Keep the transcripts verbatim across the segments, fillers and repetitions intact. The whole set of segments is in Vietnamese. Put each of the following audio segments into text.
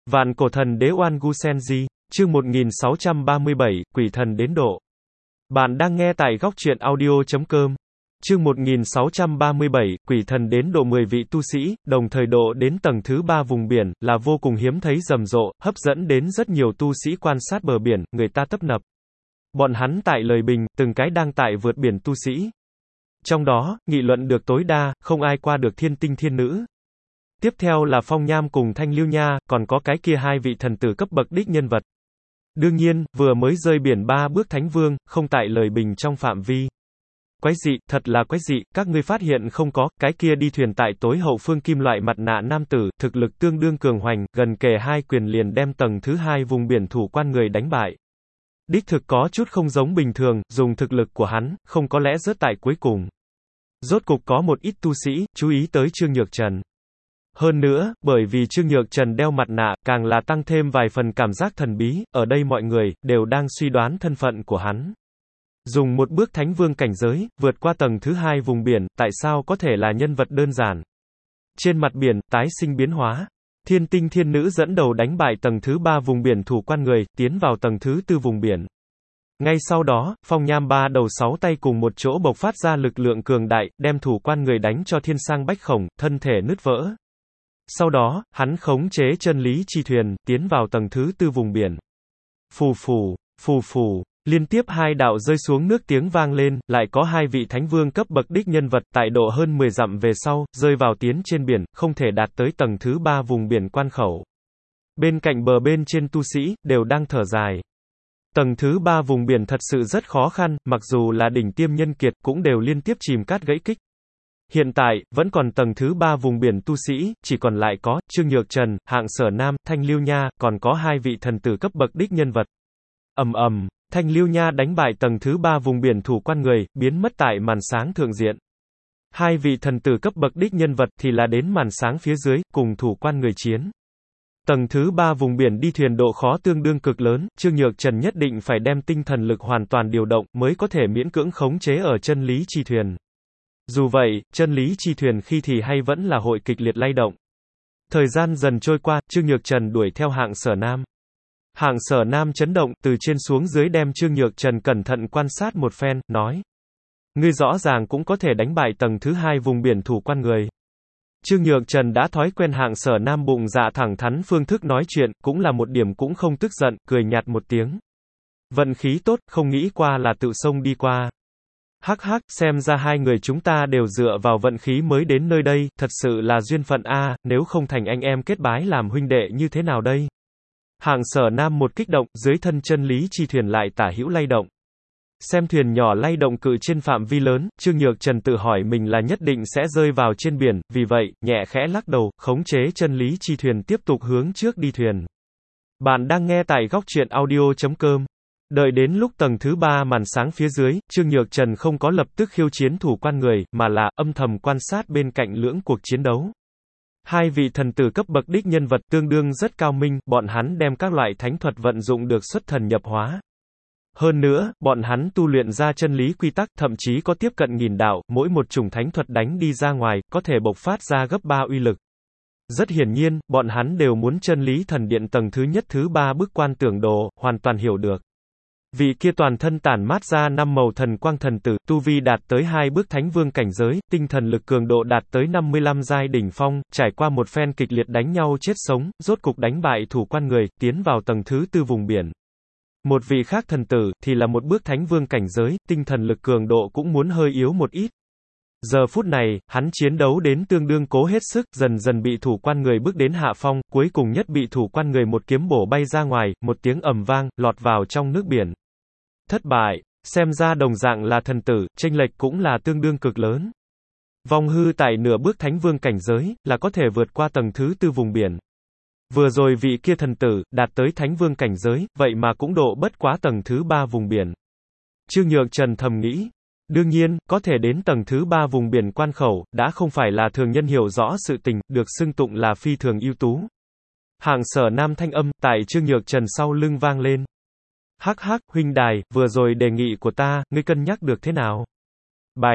Vạn cổ thần đế Oan Gu Senji, chương một nghìn sáu trăm ba mươi bảy, quỷ thần đến độ. Bạn đang nghe tại góc truyện audio chấm com. Chương một nghìn sáu trăm ba mươi bảy, quỷ thần đến độ mười vị tu sĩ, đồng thời độ đến tầng thứ ba vùng biển, là vô cùng hiếm thấy rầm rộ, hấp dẫn đến rất nhiều tu sĩ quan sát bờ biển, người ta tấp nập. Bọn hắn tại lời bình, từng cái đang tại vượt biển tu sĩ. Trong đó, nghị luận được tối đa, không ai qua được thiên tinh thiên nữ. Tiếp theo là Phong Nham cùng Thanh Lưu Nha, còn có cái kia hai vị thần tử cấp bậc đích nhân vật. Đương nhiên, vừa mới rơi biển ba bước Thánh Vương, không tại lời bình trong phạm vi. Quái dị, thật là quái dị, các ngươi phát hiện không có, cái kia đi thuyền tại tối hậu phương kim loại mặt nạ nam tử, thực lực tương đương cường hoành, gần kề hai quyền liền đem tầng thứ hai vùng biển thủ quan người đánh bại. Đích thực có chút không giống bình thường, dùng thực lực của hắn, không có lẽ rớt tại cuối cùng. Rốt cục có một ít tu sĩ, chú ý tới Trương Nhược Trần. Hơn nữa, bởi vì Trương Nhược Trần đeo mặt nạ, càng là tăng thêm vài phần cảm giác thần bí, ở đây mọi người, đều đang suy đoán thân phận của hắn. Dùng một bước Thánh Vương cảnh giới, vượt qua tầng thứ hai vùng biển, tại sao có thể là nhân vật đơn giản? Trên mặt biển, tái sinh biến hóa. Thiên tinh thiên nữ dẫn đầu đánh bại tầng thứ ba vùng biển thủ quan người, tiến vào tầng thứ tư vùng biển. Ngay sau đó, Phong Nham ba đầu sáu tay cùng một chỗ bộc phát ra lực lượng cường đại, đem thủ quan người đánh cho thiên sang bách khổng, thân thể nứt vỡ. Sau đó, hắn khống chế chân lý chi thuyền, tiến vào tầng thứ tư vùng biển. Phù phù, phù phù, liên tiếp hai đạo rơi xuống nước tiếng vang lên, lại có hai vị thánh vương cấp bậc đích nhân vật tại độ hơn mười dặm về sau, rơi vào tiến trên biển, không thể đạt tới tầng thứ ba vùng biển quan khẩu. Bên cạnh bờ bên trên tu sĩ, đều đang thở dài. Tầng thứ ba vùng biển thật sự rất khó khăn, mặc dù là đỉnh tiêm nhân kiệt, cũng đều liên tiếp chìm cát gãy kích. Hiện tại, vẫn còn tầng thứ ba vùng biển tu sĩ, chỉ còn lại có, Trương Nhược Trần, Hạng Sở Nam, Thanh Lưu Nha, còn có hai vị thần tử cấp bậc đích nhân vật. Ầm ầm, Thanh Lưu Nha đánh bại tầng thứ ba vùng biển thủ quan người, biến mất tại màn sáng thượng diện. Hai vị thần tử cấp bậc đích nhân vật thì là đến màn sáng phía dưới, cùng thủ quan người chiến. Tầng thứ ba vùng biển đi thuyền độ khó tương đương cực lớn, Trương Nhược Trần nhất định phải đem tinh thần lực hoàn toàn điều động, mới có thể miễn cưỡng khống chế ở chân lý chi thuyền. Dù vậy, chân lý chi thuyền khi thì hay vẫn là hội kịch liệt lay động. Thời gian dần trôi qua, Trương Nhược Trần đuổi theo Hạng Sở Nam. Hạng Sở Nam chấn động, từ trên xuống dưới đem Trương Nhược Trần cẩn thận quan sát một phen, nói. Ngươi rõ ràng cũng có thể đánh bại tầng thứ hai vùng biển thủ quan người. Trương Nhược Trần đã thói quen Hạng Sở Nam bụng dạ thẳng thắn phương thức nói chuyện, cũng là một điểm cũng không tức giận, cười nhạt một tiếng. Vận khí tốt, không nghĩ qua là tự xông đi qua. Hắc hắc, xem ra hai người chúng ta đều dựa vào vận khí mới đến nơi đây, thật sự là duyên phận a, nếu không thành anh em kết bái làm huynh đệ như thế nào đây? Hạng Sở Nam một kích động, dưới thân chân lý chi thuyền lại tả hữu lay động. Xem thuyền nhỏ lay động cự trên phạm vi lớn, Trương Nhược Trần tự hỏi mình là nhất định sẽ rơi vào trên biển, vì vậy, nhẹ khẽ lắc đầu, khống chế chân lý chi thuyền tiếp tục hướng trước đi thuyền. Bạn đang nghe tại góc truyện audio chấm com. Đợi đến lúc tầng thứ ba màn sáng phía dưới, Trương Nhược Trần không có lập tức khiêu chiến thủ quan người, mà là âm thầm quan sát bên cạnh lưỡng cuộc chiến đấu. Hai vị thần tử cấp bậc đích nhân vật tương đương rất cao minh, bọn hắn đem các loại thánh thuật vận dụng được xuất thần nhập hóa. Hơn nữa, bọn hắn tu luyện ra chân lý quy tắc, thậm chí có tiếp cận nghìn đạo, mỗi một chủng thánh thuật đánh đi ra ngoài, có thể bộc phát ra gấp ba uy lực. Rất hiển nhiên, bọn hắn đều muốn chân lý thần điện tầng thứ nhất thứ ba bức quan tưởng đồ, hoàn toàn hiểu được. Vị kia toàn thân tản mát ra năm màu thần quang thần tử, tu vi đạt tới hai bước thánh vương cảnh giới, tinh thần lực cường độ đạt tới năm mươi lăm giai đỉnh phong, trải qua một phen kịch liệt đánh nhau chết sống, rốt cục đánh bại thủ quan người, tiến vào tầng thứ tư vùng biển. Một vị khác thần tử, thì là một bước thánh vương cảnh giới, tinh thần lực cường độ cũng muốn hơi yếu một ít. Giờ phút này, hắn chiến đấu đến tương đương cố hết sức, dần dần bị thủ quan người bước đến hạ phong, cuối cùng nhất bị thủ quan người một kiếm bổ bay ra ngoài, một tiếng ầm vang, lọt vào trong nước biển. Thất bại, xem ra đồng dạng là thần tử, chênh lệch cũng là tương đương cực lớn. Vong hư tại nửa bước thánh vương cảnh giới, là có thể vượt qua tầng thứ tư vùng biển. Vừa rồi vị kia thần tử, đạt tới thánh vương cảnh giới, vậy mà cũng độ bất quá tầng thứ ba vùng biển. Trương Nhược Trần thầm nghĩ. Đương nhiên, có thể đến tầng thứ ba vùng biển quan khẩu, đã không phải là thường nhân hiểu rõ sự tình, được xưng tụng là phi thường ưu tú. Hạng Sở Nam thanh âm, tại Trương Nhược Trần sau lưng vang lên. Hắc hắc, huynh đài, vừa rồi đề nghị của ta, ngươi cân nhắc được thế nào? Bành,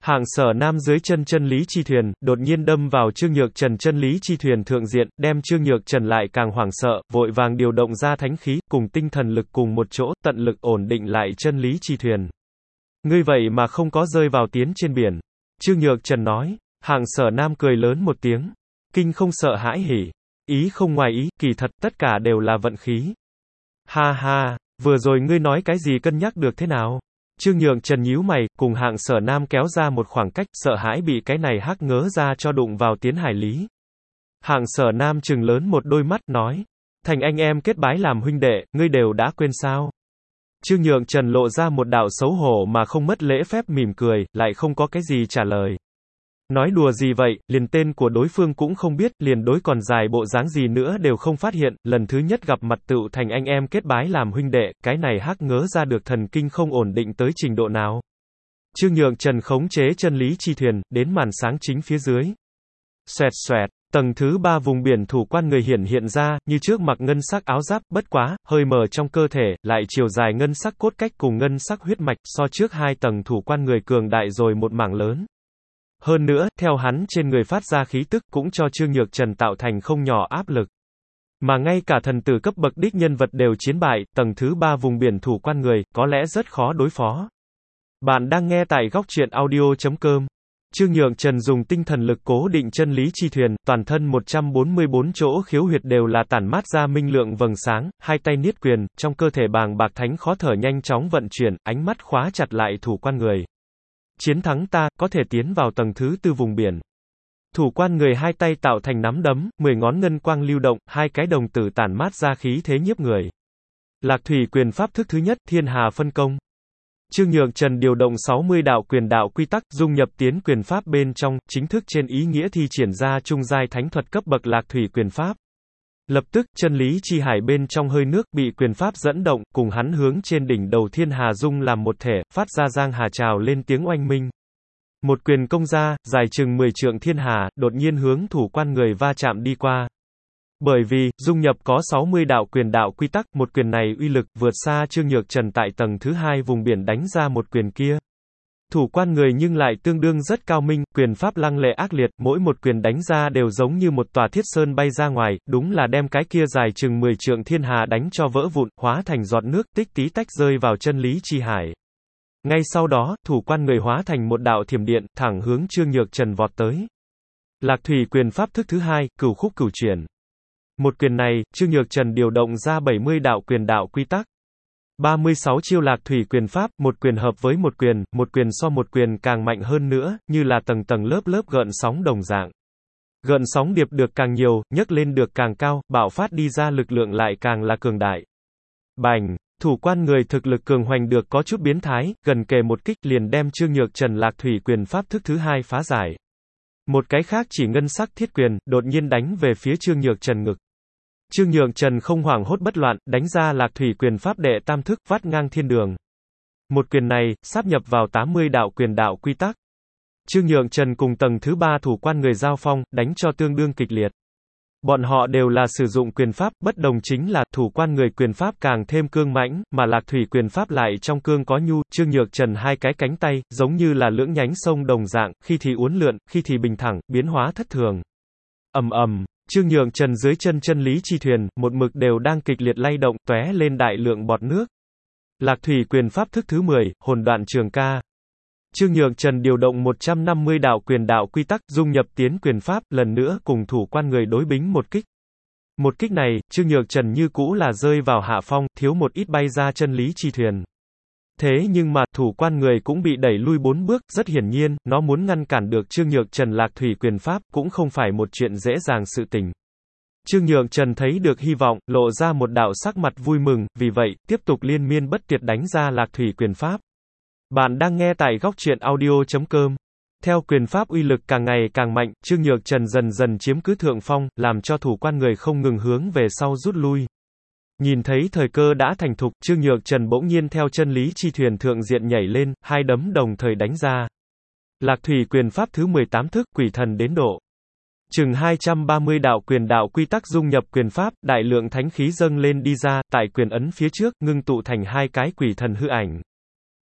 Hạng Sở Nam dưới chân chân lý chi thuyền, đột nhiên đâm vào Trương Nhược Trần chân lý chi thuyền thượng diện, đem Trương Nhược Trần lại càng hoảng sợ, vội vàng điều động ra thánh khí, cùng tinh thần lực cùng một chỗ, tận lực ổn định lại chân lý chi thuyền. Ngươi vậy mà không có rơi vào tiến trên biển. Trương Nhược Trần nói. Hạng Sở Nam cười lớn một tiếng. Kinh không sợ hãi hỉ. Ý không ngoài ý, kỳ thật tất cả đều là vận khí. Ha ha, vừa rồi ngươi nói cái gì cân nhắc được thế nào? Trương Nhược Trần nhíu mày, cùng Hạng Sở Nam kéo ra một khoảng cách, sợ hãi bị cái này hắc ngớ ra cho đụng vào tiến hải lý. Hạng Sở Nam trừng lớn một đôi mắt, nói. Thành anh em kết bái làm huynh đệ, ngươi đều đã quên sao? Trương Nhược Trần lộ ra một đạo xấu hổ mà không mất lễ phép mỉm cười, lại không có cái gì trả lời. Nói đùa gì vậy, liền tên của đối phương cũng không biết, liền đối còn dài bộ dáng gì nữa đều không phát hiện, lần thứ nhất gặp mặt tựu thành anh em kết bái làm huynh đệ, cái này hắc ngớ ra được thần kinh không ổn định tới trình độ nào. Trương Nhược Trần khống chế chân lý chi thuyền, đến màn sáng chính phía dưới. Xoẹt xoẹt, tầng thứ ba vùng biển thủ quan người hiển hiện ra, như trước mặc ngân sắc áo giáp, bất quá, hơi mờ trong cơ thể, lại chiều dài ngân sắc cốt cách cùng ngân sắc huyết mạch, so trước hai tầng thủ quan người cường đại rồi một mảng lớn. Hơn nữa, theo hắn trên người phát ra khí tức cũng cho Trương Nhược Trần tạo thành không nhỏ áp lực. Mà ngay cả thần tử cấp bậc đích nhân vật đều chiến bại, tầng thứ ba vùng biển thủ quan người, có lẽ rất khó đối phó. Bạn đang nghe tại góc truyện audio chấm com. Trương Nhược Trần dùng tinh thần lực cố định chân lý chi thuyền, toàn thân một trăm bốn mươi bốn chỗ khiếu huyệt đều là tản mát ra minh lượng vầng sáng, hai tay niết quyền, trong cơ thể bàng bạc thánh khó thở nhanh chóng vận chuyển, ánh mắt khóa chặt lại thủ quan người. Chiến thắng ta, có thể tiến vào tầng thứ tư vùng biển. Thủ quan người hai tay tạo thành nắm đấm, mười ngón ngân quang lưu động, hai cái đồng tử tản mát ra khí thế nhiếp người. Lạc thủy quyền pháp thức thứ nhất, thiên hà phân công. Trương Nhược Trần điều động sáu mươi đạo quyền đạo quy tắc, dung nhập tiến quyền pháp bên trong, chính thức trên ý nghĩa thi triển ra trung giai thánh thuật cấp bậc lạc thủy quyền pháp. Lập tức, chân lý chi hải bên trong hơi nước bị quyền pháp dẫn động, cùng hắn hướng trên đỉnh đầu thiên hà dung làm một thể, phát ra giang hà trào lên tiếng oanh minh. Một quyền công ra, dài chừng mười trượng thiên hà, đột nhiên hướng thủ quan người va chạm đi qua. Bởi vì, dung nhập có sáu mươi đạo quyền đạo quy tắc, một quyền này uy lực vượt xa Trương Nhược Trần tại tầng thứ hai vùng biển đánh ra một quyền kia. Thủ quan người nhưng lại tương đương rất cao minh, quyền pháp lăng lệ ác liệt, mỗi một quyền đánh ra đều giống như một tòa thiết sơn bay ra ngoài, đúng là đem cái kia dài chừng mười trượng thiên hà đánh cho vỡ vụn, hóa thành giọt nước tích tí tách rơi vào chân lý chi hải. Ngay sau đó, thủ quan người hóa thành một đạo thiểm điện, thẳng hướng Trương Nhược Trần vọt tới. Lạc thủy quyền pháp thức thứ hai, cửu khúc cửu chuyển. Một quyền này, Trương Nhược Trần điều động ra bảy mươi đạo quyền đạo quy tắc. ba mươi sáu chiêu lạc thủy quyền pháp, một quyền hợp với một quyền, một quyền so một quyền càng mạnh hơn nữa, như là tầng tầng lớp lớp gợn sóng đồng dạng. Gợn sóng điệp được càng nhiều, nhấc lên được càng cao, bạo phát đi ra lực lượng lại càng là cường đại. Bành, thủ quan người thực lực cường hoành được có chút biến thái, gần kề một kích liền đem Trương Nhược Trần lạc thủy quyền pháp thức thứ hai phá giải. Một cái khác chỉ ngân sắc thiết quyền, đột nhiên đánh về phía Trương Nhược Trần ngực. Trương Nhược Trần không hoảng hốt bất loạn, đánh ra lạc thủy quyền pháp đệ tam thức, vắt ngang thiên đường. Một quyền này, sáp nhập vào tám mươi đạo quyền đạo quy tắc. Trương Nhược Trần cùng tầng thứ ba thủ quan người giao phong, đánh cho tương đương kịch liệt. Bọn họ đều là sử dụng quyền pháp, bất đồng chính là, thủ quan người quyền pháp càng thêm cương mãnh, mà lạc thủy quyền pháp lại trong cương có nhu. Trương Nhược Trần hai cái cánh tay, giống như là lưỡng nhánh sông đồng dạng, khi thì uốn lượn, khi thì bình thẳng, biến hóa thất thường. Ầm ầm, Trương Nhược Trần dưới chân chân lý chi thuyền, một mực đều đang kịch liệt lay động, tóe lên đại lượng bọt nước. Lạc thủy quyền pháp thức thứ mười, hồn đoạn trường ca. Trương Nhược Trần điều động một trăm năm mươi đạo quyền đạo quy tắc, dung nhập tiến quyền pháp, lần nữa cùng thủ quan người đối bính một kích. Một kích này, Trương Nhược Trần như cũ là rơi vào hạ phong, thiếu một ít bay ra chân lý chi thuyền. Thế nhưng mà, thủ quan người cũng bị đẩy lui bốn bước, rất hiển nhiên, nó muốn ngăn cản được Trương Nhược Trần lạc thủy quyền pháp, cũng không phải một chuyện dễ dàng sự tình. Trương Nhược Trần thấy được hy vọng, lộ ra một đạo sắc mặt vui mừng, vì vậy, tiếp tục liên miên bất tuyệt đánh ra lạc thủy quyền pháp. Bạn đang nghe tại góc truyện audio chấm com. Theo quyền pháp uy lực càng ngày càng mạnh, Trương Nhược Trần dần dần chiếm cứ thượng phong, làm cho thủ quan người không ngừng hướng về sau rút lui. Nhìn thấy thời cơ đã thành thục, Trương Nhược Trần bỗng nhiên theo chân lý chi thuyền thượng diện nhảy lên, hai đấm đồng thời đánh ra. Lạc thủy quyền pháp thứ mười tám thức, quỷ thần đến độ. Chừng hai trăm ba mươi đạo quyền đạo quy tắc dung nhập quyền pháp, đại lượng thánh khí dâng lên đi ra, tại quyền ấn phía trước, ngưng tụ thành hai cái quỷ thần hư ảnh.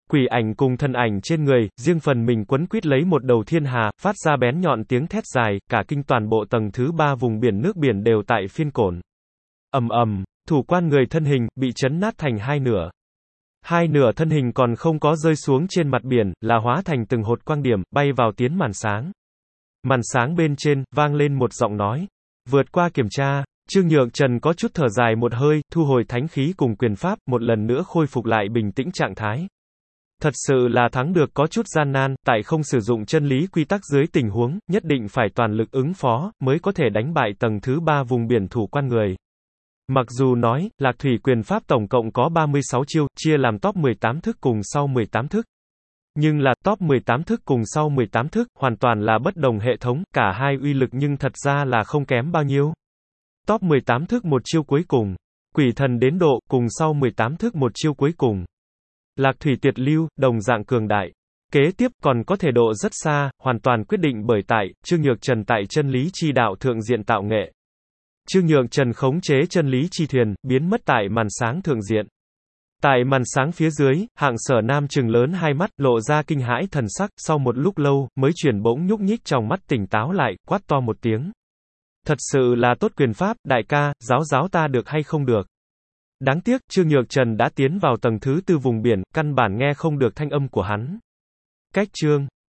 Quỷ ảnh cùng thần ảnh trên người, riêng phần mình quấn quýt lấy một đầu thiên hà, phát ra bén nhọn tiếng thét dài, cả kinh toàn bộ tầng thứ ba vùng biển nước biển đều tại phiên cổn. Ầm ầm, thủ quan người thân hình, bị chấn nát thành hai nửa. Hai nửa thân hình còn không có rơi xuống trên mặt biển, là hóa thành từng hột quang điểm, bay vào tiến màn sáng. Màn sáng bên trên, vang lên một giọng nói. Vượt qua kiểm tra, Trương Nhược Trần có chút thở dài một hơi, thu hồi thánh khí cùng quyền pháp, một lần nữa khôi phục lại bình tĩnh trạng thái. Thật sự là thắng được có chút gian nan, tại không sử dụng chân lý quy tắc dưới tình huống, nhất định phải toàn lực ứng phó, mới có thể đánh bại tầng thứ ba vùng biển thủ quan người. Mặc dù nói, Lạc Thủy quyền pháp tổng cộng có ba mươi sáu chiêu, chia làm top mười tám thức cùng sau mười tám thức. Nhưng là, top mười tám thức cùng sau mười tám thức, hoàn toàn là bất đồng hệ thống, cả hai uy lực nhưng thật ra là không kém bao nhiêu. Top mười tám thức một chiêu cuối cùng. Quỷ thần đến độ, cùng sau mười tám thức một chiêu cuối cùng. Lạc Thủy tuyệt lưu, đồng dạng cường đại. Kế tiếp, còn có thể độ rất xa, hoàn toàn quyết định bởi tại, Trương Nhược Trần tại chân lý chi đạo thượng diện tạo nghệ. Trương Nhược Trần khống chế chân lý chi thuyền, biến mất tại màn sáng thượng diện. Tại màn sáng phía dưới, Hạng Sở Nam trừng lớn hai mắt, lộ ra kinh hãi thần sắc, sau một lúc lâu, mới chuyển bỗng nhúc nhích trong mắt tỉnh táo lại, quát to một tiếng. Thật sự là tốt quyền pháp, đại ca, giáo giáo ta được hay không được. Đáng tiếc, Trương Nhược Trần đã tiến vào tầng thứ tư vùng biển, căn bản nghe không được thanh âm của hắn. Cách chương